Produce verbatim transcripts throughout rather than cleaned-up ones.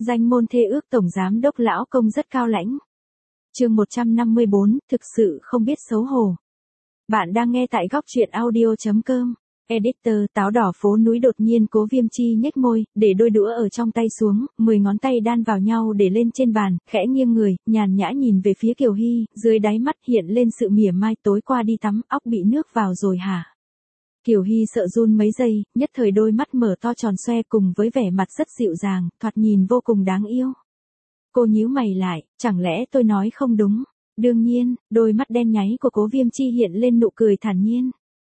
Danh môn thê ước tổng giám đốc lão công rất cao lãnh. Chương một trăm năm mươi bốn, thực sự không biết xấu hổ. Bạn đang nghe tại góc truyện audio chấm com. Editor, táo đỏ phố núi. Đột nhiên Cố Viêm Chi nhếch môi, để đôi đũa ở trong tay xuống, mười ngón tay đan vào nhau để lên trên bàn, khẽ nghiêng người, nhàn nhã nhìn về phía Kiều Hy, dưới đáy mắt hiện lên sự mỉa mai. Tối qua đi tắm, óc bị nước vào rồi hả? Kiều Hy sợ run mấy giây, nhất thời đôi mắt mở to tròn xoe cùng với vẻ mặt rất dịu dàng, thoạt nhìn vô cùng đáng yêu. Cô nhíu mày lại, chẳng lẽ tôi nói không đúng? Đương nhiên, đôi mắt đen nháy của Cố Viêm Chi hiện lên nụ cười thản nhiên.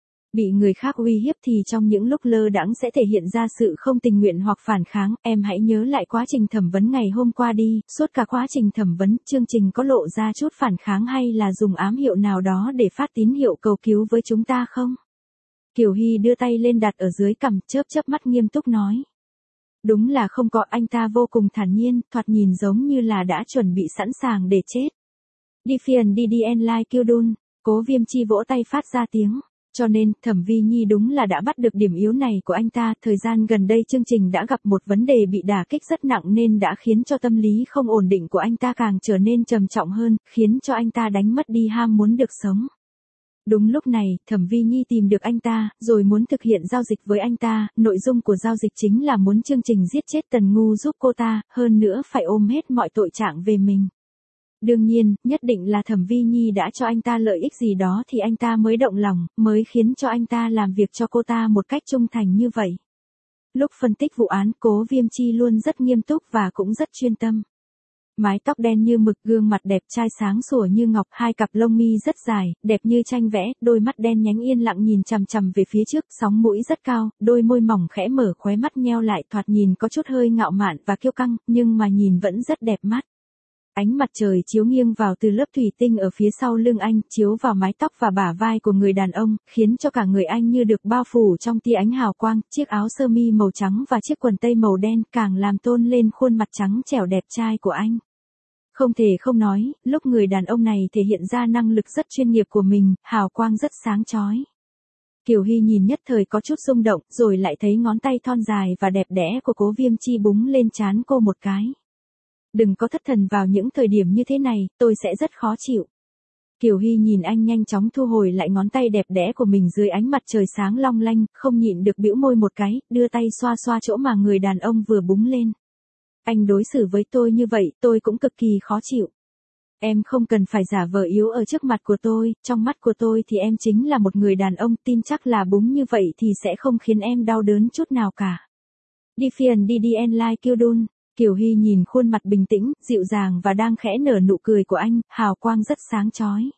Bị người khác uy hiếp thì trong những lúc lơ đãng sẽ thể hiện ra sự không tình nguyện hoặc phản kháng. Em hãy nhớ lại quá trình thẩm vấn ngày hôm qua đi, suốt cả quá trình thẩm vấn, chương trình có lộ ra chút phản kháng hay là dùng ám hiệu nào đó để phát tín hiệu cầu cứu với chúng ta không? Kiều Hy đưa tay lên đặt ở dưới cằm, chớp chớp mắt nghiêm túc nói. Đúng là không có. Anh ta vô cùng thản nhiên, thoạt nhìn giống như là đã chuẩn bị sẵn sàng để chết. Đi phiền đi đi en lai kêu đun. Cố Viêm Chi vỗ tay phát ra tiếng. Cho nên, Thẩm Vi Nhi đúng là đã bắt được điểm yếu này của anh ta. Thời gian gần đây chương trình đã gặp một vấn đề bị đả kích rất nặng nên đã khiến cho tâm lý không ổn định của anh ta càng trở nên trầm trọng hơn, khiến cho anh ta đánh mất đi ham muốn được sống. Đúng lúc này, Thẩm Vi Nhi tìm được anh ta, rồi muốn thực hiện giao dịch với anh ta. Nội dung của giao dịch chính là muốn chương trình giết chết Tần Ngu giúp cô ta, hơn nữa phải ôm hết mọi tội trạng về mình. Đương nhiên, nhất định là Thẩm Vi Nhi đã cho anh ta lợi ích gì đó thì anh ta mới động lòng, mới khiến cho anh ta làm việc cho cô ta một cách trung thành như vậy. Lúc phân tích vụ án, Cố Viêm Chi luôn rất nghiêm túc và cũng rất chuyên tâm. Mái tóc đen như mực, gương mặt đẹp trai sáng sủa như ngọc, hai cặp lông mi rất dài, đẹp như tranh vẽ, đôi mắt đen nhánh yên lặng nhìn chằm chằm về phía trước, sóng mũi rất cao, đôi môi mỏng khẽ mở, khóe mắt nheo lại, thoạt nhìn có chút hơi ngạo mạn và kiêu căng, nhưng mà nhìn vẫn rất đẹp mắt. Ánh mặt trời chiếu nghiêng vào từ lớp thủy tinh ở phía sau lưng anh, chiếu vào mái tóc và bả vai của người đàn ông, khiến cho cả người anh như được bao phủ trong tia ánh hào quang. Chiếc áo sơ mi màu trắng và chiếc quần tây màu đen càng làm tôn lên khuôn mặt trắng trẻo đẹp trai của anh. Không thể không nói, lúc người đàn ông này thể hiện ra năng lực rất chuyên nghiệp của mình, hào quang rất sáng chói. Kiều Hy nhìn nhất thời có chút rung động, rồi lại thấy ngón tay thon dài và đẹp đẽ của Cố Viêm Chi búng lên trán cô một cái. Đừng có thất thần vào những thời điểm như thế này, tôi sẽ rất khó chịu. Kiều Hy nhìn anh nhanh chóng thu hồi lại ngón tay đẹp đẽ của mình dưới ánh mặt trời sáng long lanh, không nhịn được bĩu môi một cái, đưa tay xoa xoa chỗ mà người đàn ông vừa búng lên. Anh đối xử với tôi như vậy, tôi cũng cực kỳ khó chịu. Em không cần phải giả vờ yếu ở trước mặt của tôi, trong mắt của tôi thì em chính là một người đàn ông, tin chắc là búng như vậy thì sẽ không khiến em đau đớn chút nào cả. Đi phiền đi đi en lai kêu đun. Kiều Hy nhìn khuôn mặt bình tĩnh, dịu dàng và đang khẽ nở nụ cười của anh, hào quang rất sáng chói.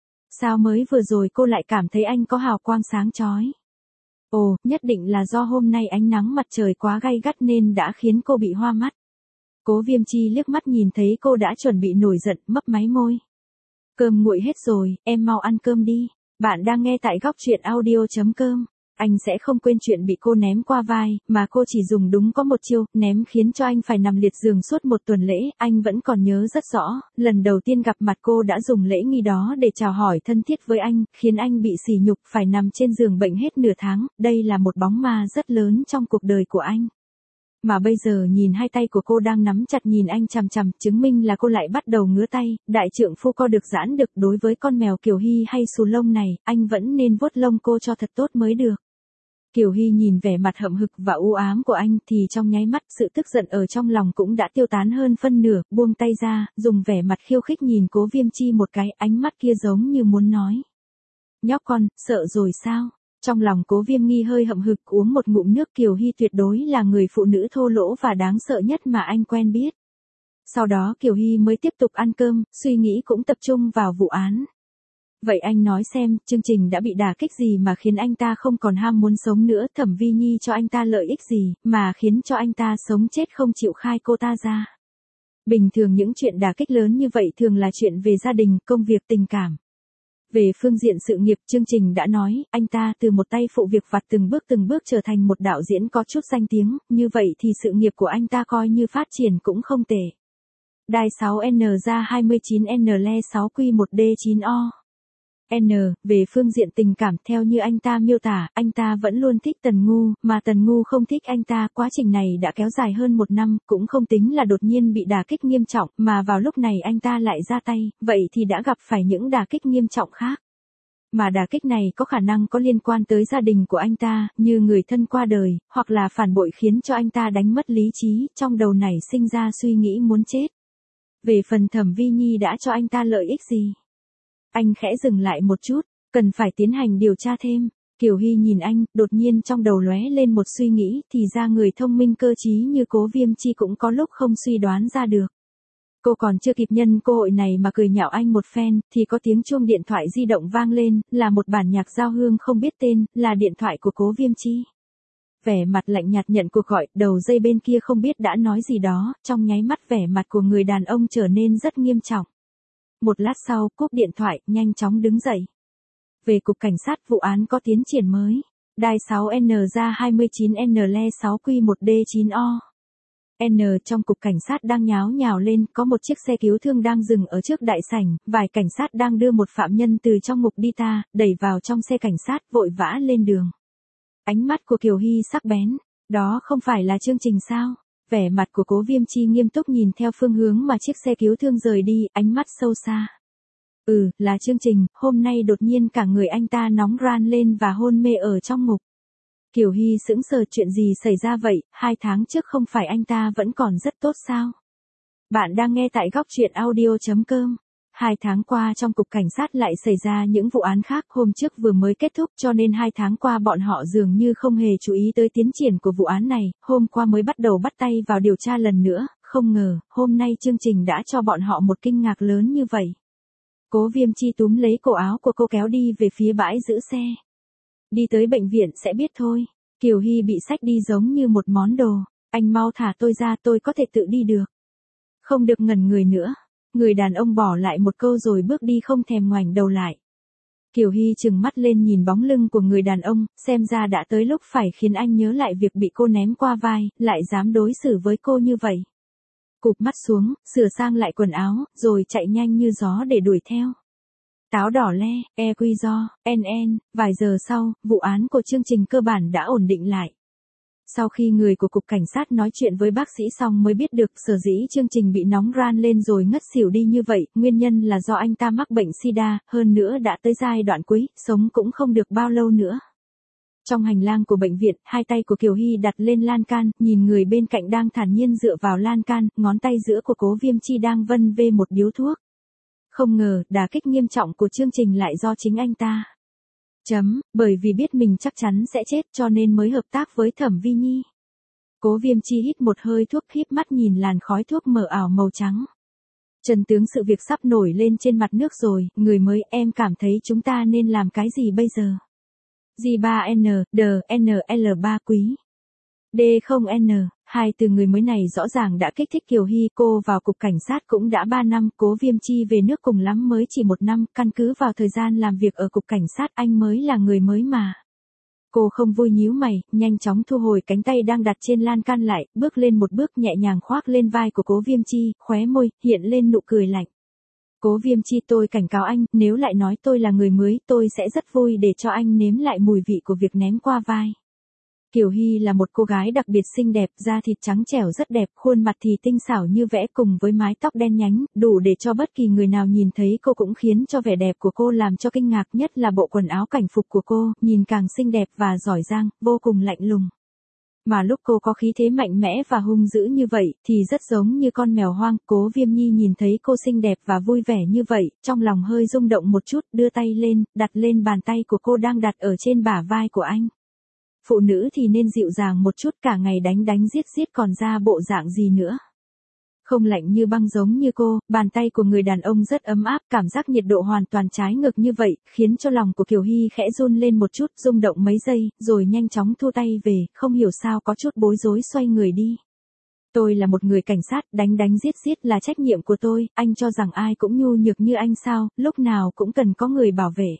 Sao mới vừa rồi cô lại cảm thấy anh có hào quang sáng chói? Ồ, nhất định là do hôm nay ánh nắng mặt trời quá gay gắt nên đã khiến cô bị hoa mắt. Cố Viêm Chi liếc mắt nhìn thấy cô đã chuẩn bị nổi giận, mấp máy môi. Cơm nguội hết rồi, em mau ăn cơm đi. Bạn đang nghe tại góc truyện audio chấm com. Anh sẽ không quên chuyện bị cô ném qua vai, mà cô chỉ dùng đúng có một chiêu, ném khiến cho anh phải nằm liệt giường suốt một tuần lễ. Anh vẫn còn nhớ rất rõ, lần đầu tiên gặp mặt cô đã dùng lễ nghi đó để chào hỏi thân thiết với anh, khiến anh bị sỉ nhục phải nằm trên giường bệnh hết nửa tháng. Đây là một bóng ma rất lớn trong cuộc đời của anh. Mà bây giờ nhìn hai tay của cô đang nắm chặt nhìn anh chằm chằm, chứng minh là cô lại bắt đầu ngứa tay. Đại trượng phu co được giãn được, đối với con mèo Kiều Hy hay xù lông này, anh vẫn nên vuốt lông cô cho thật tốt mới được. Kiều Hy nhìn vẻ mặt hậm hực và u ám của anh thì trong nháy mắt sự tức giận ở trong lòng cũng đã tiêu tán hơn phân nửa, buông tay ra, dùng vẻ mặt khiêu khích nhìn Cố Viêm Chi một cái, ánh mắt kia giống như muốn nói. Nhóc con, sợ rồi sao? Trong lòng Cố Viêm Nghi hơi hậm hực uống một ngụm nước. Kiều Hy tuyệt đối là người phụ nữ thô lỗ và đáng sợ nhất mà anh quen biết. Sau đó Kiều Hy mới tiếp tục ăn cơm, suy nghĩ cũng tập trung vào vụ án. Vậy anh nói xem, chương trình đã bị đả kích gì mà khiến anh ta không còn ham muốn sống nữa? Thẩm Vi Nhi cho anh ta lợi ích gì, mà khiến cho anh ta sống chết không chịu khai cô ta ra? Bình thường những chuyện đả kích lớn như vậy thường là chuyện về gia đình, công việc, tình cảm. Về phương diện sự nghiệp, chương trình đã nói, anh ta từ một tay phụ việc vặt từng bước từng bước trở thành một đạo diễn có chút danh tiếng, như vậy thì sự nghiệp của anh ta coi như phát triển cũng không tệ. Đài sáu N ra hai mươi chín N le sáu Q một D chín O N, về phương diện tình cảm theo như anh ta miêu tả, anh ta vẫn luôn thích Tần Ngu, mà Tần Ngu không thích anh ta. Quá trình này đã kéo dài hơn một năm, cũng không tính là đột nhiên bị đả kích nghiêm trọng, mà vào lúc này anh ta lại ra tay, vậy thì đã gặp phải những đả kích nghiêm trọng khác. Mà đả kích này có khả năng có liên quan tới gia đình của anh ta, như người thân qua đời, hoặc là phản bội khiến cho anh ta đánh mất lý trí, trong đầu nảy sinh ra suy nghĩ muốn chết. Về phần Thẩm Vi Nhi đã cho anh ta lợi ích gì? Anh khẽ dừng lại một chút, cần phải tiến hành điều tra thêm. Kiều Hy nhìn anh, đột nhiên trong đầu lóe lên một suy nghĩ, thì ra người thông minh cơ trí như Cố Viêm Chi cũng có lúc không suy đoán ra được. Cô còn chưa kịp nhân cơ hội này mà cười nhạo anh một phen, thì có tiếng chuông điện thoại di động vang lên, là một bản nhạc giao hương không biết tên, là điện thoại của Cố Viêm Chi. Vẻ mặt lạnh nhạt nhận cuộc gọi, đầu dây bên kia không biết đã nói gì đó, trong nháy mắt vẻ mặt của người đàn ông trở nên rất nghiêm trọng. Một lát sau, cúp điện thoại, nhanh chóng đứng dậy. Về cục cảnh sát, vụ án có tiến triển mới. Đài sáu N ra hai mươi chín N le sáu Q một D chín O. N trong cục cảnh sát đang nháo nhào lên, có một chiếc xe cứu thương đang dừng ở trước đại sảnh, vài cảnh sát đang đưa một phạm nhân từ trong ngục đi ta, đẩy vào trong xe cảnh sát, vội vã lên đường. Ánh mắt của Kiều Hy sắc bén, đó không phải là chương trình sao? Vẻ mặt của Cố Viêm Chi nghiêm túc nhìn theo phương hướng mà chiếc xe cứu thương rời đi, ánh mắt sâu xa. Ừ, là chương trình, hôm nay đột nhiên cả người anh ta nóng ran lên và hôn mê ở trong ngục. Kiều Hy sững sờ, chuyện gì xảy ra vậy, hai tháng trước không phải anh ta vẫn còn rất tốt sao? Bạn đang nghe tại góc truyện audio chấm com. Hai tháng qua trong cục cảnh sát lại xảy ra những vụ án khác, hôm trước vừa mới kết thúc cho nên hai tháng qua bọn họ dường như không hề chú ý tới tiến triển của vụ án này, hôm qua mới bắt đầu bắt tay vào điều tra lần nữa, không ngờ, hôm nay chương trình đã cho bọn họ một kinh ngạc lớn như vậy. Cố Viêm Chi túm lấy cổ áo của cô kéo đi về phía bãi giữ xe. Đi tới bệnh viện sẽ biết thôi. Kiều Hy bị xách đi giống như một món đồ. Anh mau thả tôi ra, tôi có thể tự đi được. Không được ngẩn người nữa. Người đàn ông bỏ lại một câu rồi bước đi không thèm ngoảnh đầu lại. Kiều Hy trừng mắt lên nhìn bóng lưng của người đàn ông, xem ra đã tới lúc phải khiến anh nhớ lại việc bị cô ném qua vai, lại dám đối xử với cô như vậy. Cụp mắt xuống, sửa sang lại quần áo, rồi chạy nhanh như gió để đuổi theo. Táo đỏ le, e quy do, en en, vài giờ sau, vụ án của chương trình cơ bản đã ổn định lại. Sau khi người của cục cảnh sát nói chuyện với bác sĩ xong mới biết được sở dĩ chương trình bị nóng ran lên rồi ngất xỉu đi như vậy, nguyên nhân là do anh ta mắc bệnh sida, hơn nữa đã tới giai đoạn cuối, sống cũng không được bao lâu nữa. Trong hành lang của bệnh viện, hai tay của Kiều Hy đặt lên lan can, nhìn người bên cạnh đang thản nhiên dựa vào lan can, ngón tay giữa của Cố Viêm Chi đang vân vê một điếu thuốc. Không ngờ, đả kích nghiêm trọng của chương trình lại do chính anh ta. Chấm, bởi vì biết mình chắc chắn sẽ chết cho nên mới hợp tác với Thẩm Vi Nhi. Cố Viêm Chi hít một hơi thuốc, híp mắt nhìn làn khói thuốc mờ ảo màu trắng. Trần tướng, sự việc sắp nổi lên trên mặt nước rồi, người mới, em cảm thấy chúng ta nên làm cái gì bây giờ? G ba N, D, N L ba quý. D không N, hai từ người mới này rõ ràng đã kích thích Kiều Hy. Cô vào cục cảnh sát cũng đã ba năm, Cố Viêm Chi về nước cùng lắm mới chỉ một năm, căn cứ vào thời gian làm việc ở cục cảnh sát anh mới là người mới mà. Cô không vui nhíu mày, nhanh chóng thu hồi cánh tay đang đặt trên lan can lại, bước lên một bước nhẹ nhàng khoác lên vai của Cố Viêm Chi, khóe môi, hiện lên nụ cười lạnh. Cố Viêm Chi, tôi cảnh cáo anh, nếu lại nói tôi là người mới, tôi sẽ rất vui để cho anh nếm lại mùi vị của việc ném qua vai. Kiều Hy là một cô gái đặc biệt xinh đẹp, da thịt trắng trẻo rất đẹp, khuôn mặt thì tinh xảo như vẽ cùng với mái tóc đen nhánh, đủ để cho bất kỳ người nào nhìn thấy cô cũng khiến cho vẻ đẹp của cô làm cho kinh ngạc, nhất là bộ quần áo cảnh phục của cô, nhìn càng xinh đẹp và giỏi giang, vô cùng lạnh lùng. Mà lúc cô có khí thế mạnh mẽ và hung dữ như vậy, thì rất giống như con mèo hoang. Cố Viêm Nhi nhìn thấy cô xinh đẹp và vui vẻ như vậy, trong lòng hơi rung động một chút, đưa tay lên, đặt lên bàn tay của cô đang đặt ở trên bả vai của anh. Phụ nữ thì nên dịu dàng một chút, cả ngày đánh đánh giết giết còn ra bộ dạng gì nữa. Không lạnh như băng giống như cô, bàn tay của người đàn ông rất ấm áp, cảm giác nhiệt độ hoàn toàn trái ngược như vậy, khiến cho lòng của Kiều Hy khẽ run lên một chút, rung động mấy giây, rồi nhanh chóng thu tay về, không hiểu sao có chút bối rối xoay người đi. Tôi là một người cảnh sát, đánh đánh giết giết là trách nhiệm của tôi, anh cho rằng ai cũng nhu nhược như anh sao, lúc nào cũng cần có người bảo vệ.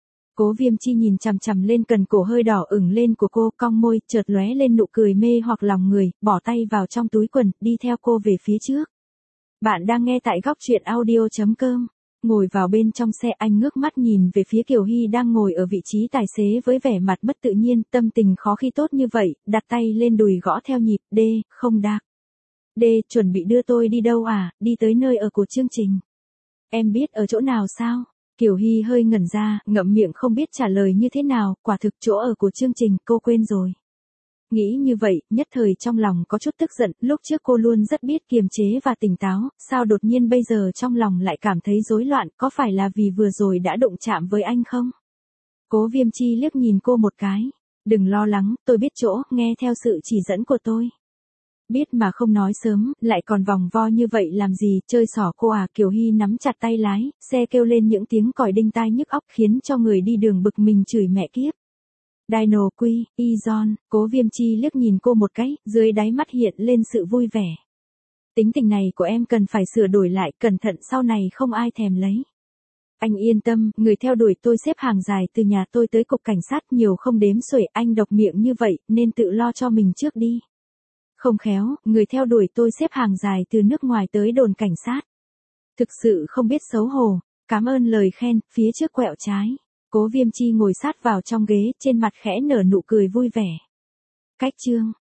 Cố Viêm Chi nhìn chằm chằm lên cần cổ hơi đỏ ửng lên của cô, cong môi, chợt lóe lên nụ cười mê hoặc lòng người, bỏ tay vào trong túi quần, đi theo cô về phía trước. Bạn đang nghe tại góc truyện audio chấm com. Ngồi vào bên trong xe, anh ngước mắt nhìn về phía Kiều Hy đang ngồi ở vị trí tài xế với vẻ mặt mất tự nhiên, tâm tình khó khi tốt như vậy, đặt tay lên đùi gõ theo nhịp, D, không đáp. D, chuẩn bị đưa tôi đi đâu à, đi tới nơi ở của chương trình. Em biết ở chỗ nào sao? Kiều Hy hơi ngẩn ra, ngậm miệng không biết trả lời như thế nào, quả thực chỗ ở của chương trình, cô quên rồi. Nghĩ như vậy, nhất thời trong lòng có chút tức giận, lúc trước cô luôn rất biết kiềm chế và tỉnh táo, sao đột nhiên bây giờ trong lòng lại cảm thấy rối loạn, có phải là vì vừa rồi đã đụng chạm với anh không? Cố Viêm Chi liếc nhìn cô một cái. Đừng lo lắng, tôi biết chỗ, nghe theo sự chỉ dẫn của tôi. Biết mà không nói sớm, lại còn vòng vo như vậy làm gì, chơi xỏ cô à. Kiều Hy nắm chặt tay lái, xe kêu lên những tiếng còi đinh tai nhức óc khiến cho người đi đường bực mình chửi mẹ kiếp. Dino Quy, Izon, Cố Viêm Chi liếc nhìn cô một cái, dưới đáy mắt hiện lên sự vui vẻ. Tính tình này của em cần phải sửa đổi lại, cẩn thận sau này không ai thèm lấy. Anh yên tâm, người theo đuổi tôi xếp hàng dài từ nhà tôi tới cục cảnh sát nhiều không đếm xuể, anh độc miệng như vậy, nên tự lo cho mình trước đi. Không khéo, người theo đuổi tôi xếp hàng dài từ nước ngoài tới đồn cảnh sát. Thực sự không biết xấu hổ, cảm ơn lời khen, phía trước quẹo trái. Cố Viêm Chi ngồi sát vào trong ghế, trên mặt khẽ nở nụ cười vui vẻ. Cách chương